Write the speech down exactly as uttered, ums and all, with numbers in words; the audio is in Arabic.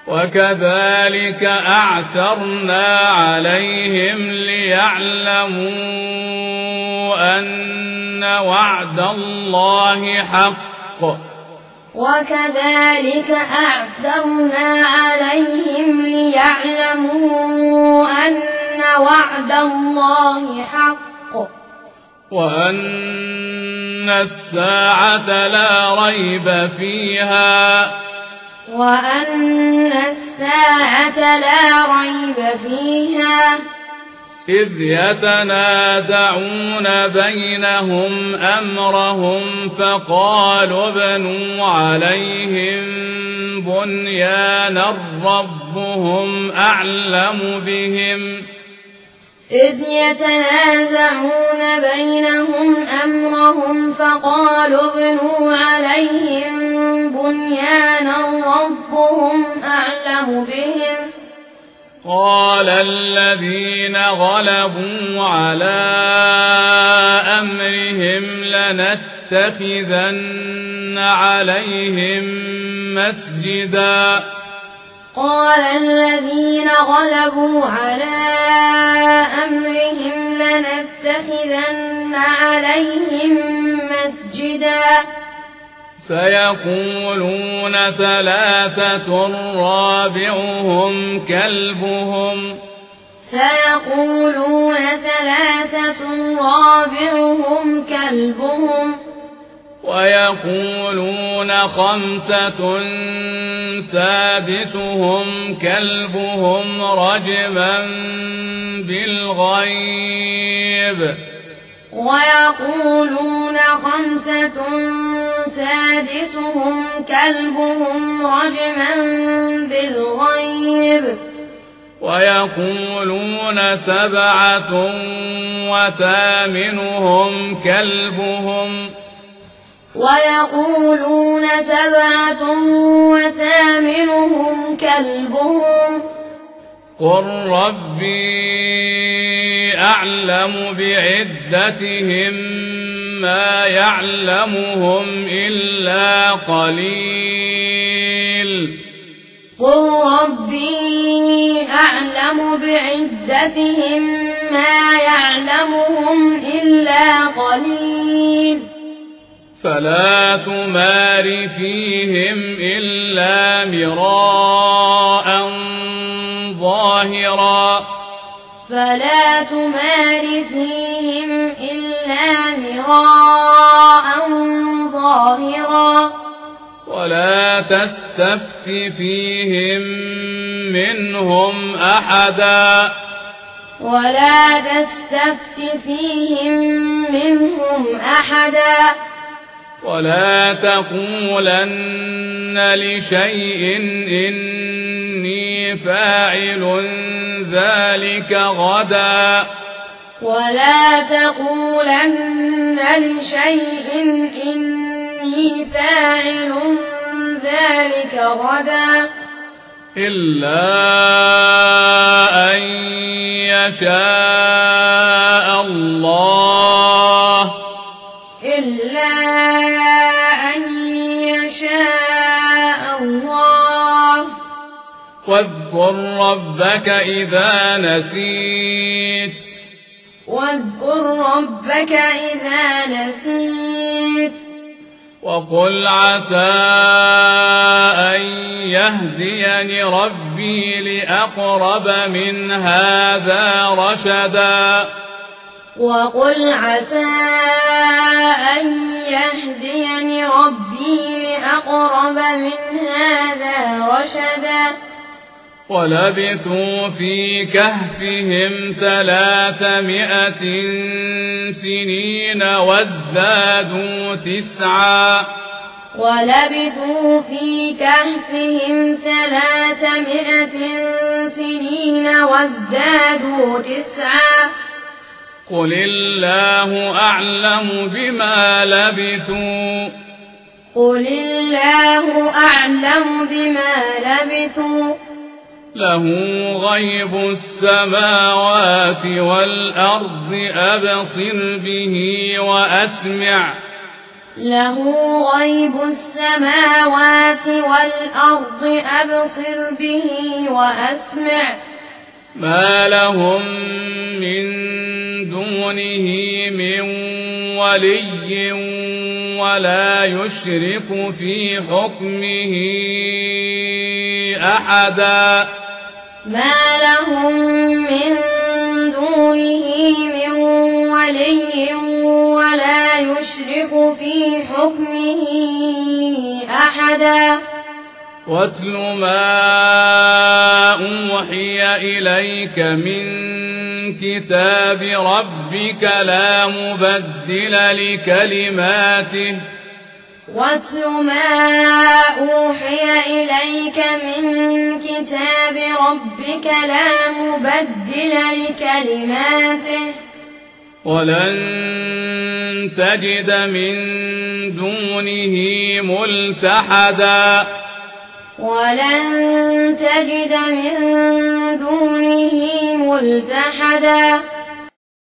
وكذلك أعثرنا عليهم ليعلموا أن وعد الله حق وكذلك أعثرنا عليهم ليعلموا أن وعد الله حق وأن الساعة لا ريب فيها وأن الساعة لا ريب فيها إذ يتنازعون بينهم أمرهم فقالوا ابنوا عليهم بنيانا ربهم أعلم بهم إذ يتنازعون بينهم أمرهم فقالوا ابنوا عليهم بنيانا ربهم أعلم بهم قال الذين غلبوا على أمرهم لنتخذن عليهم مسجدا قال الذين غلبوا على أمرهم لنتخذن عليهم مسجدا سيقولون ثلاثة رابعهم كلبهم سيقولون ثلاثة رابعهم كلبهم ويقولون خمسة سادسهم كلبهم رجما بالغيب ويقولون خمسة سادسهم كلبهم رجما بالغيب ويقولون سبعة وثامنهم كلبهم ويقولون سبعة وثامنهم كلبهم قل ربي أعلم بعدتهم ما يعلمهم إلا قليل قل ربي أعلم بعدتهم ما يعلمهم إلا قليل فلا تمار فيهم إلا مراء ظاهرا فلا تمار فيهم إلا مراء ظاهرا ولا تستفت فيهم منهم أحدا ولا تستفت فيهم منهم أحدا ولا تقولن لشيء إني فاعل ذلك غدا ولا تقولن لشيء إني فاعل ذلك غدا إلا أن يشاء الله إلا أن يشاء الله واذكر ربك إذا نسيت واذكر ربك إذا نسيت وقل عسى أن يهديني ربي لأقرب من هذا رشدا وقل عسى أن يهديني ربي لأقرب من هذا رشدا ولبثوا في كهفهم ثلاثمائة سنين وازدادوا تسعا ولبثوا في كهفهم ثلاثمائة سنين وازدادوا تسعا قل الله أعلم بما لبثوا قل الله أعلم بما لبثوا له غيب السماوات والأرض أبصر به وأسمع له غيب السماوات والأرض أبصر به وأسمع ما لهم من دونه من ولي ولا يشرك في حكمه أحدا ما لهم من دونه من ولي ولا يشرك في حكمه أحدا واتل ما أوحي إليك من كتاب ربك لا مبدل لكلماته واتل ما أوحي إليك من كتاب ربك لا مبدل لكلماته ولن تجد من دونه ملتحدا ولن تجد من دونه ملتحدا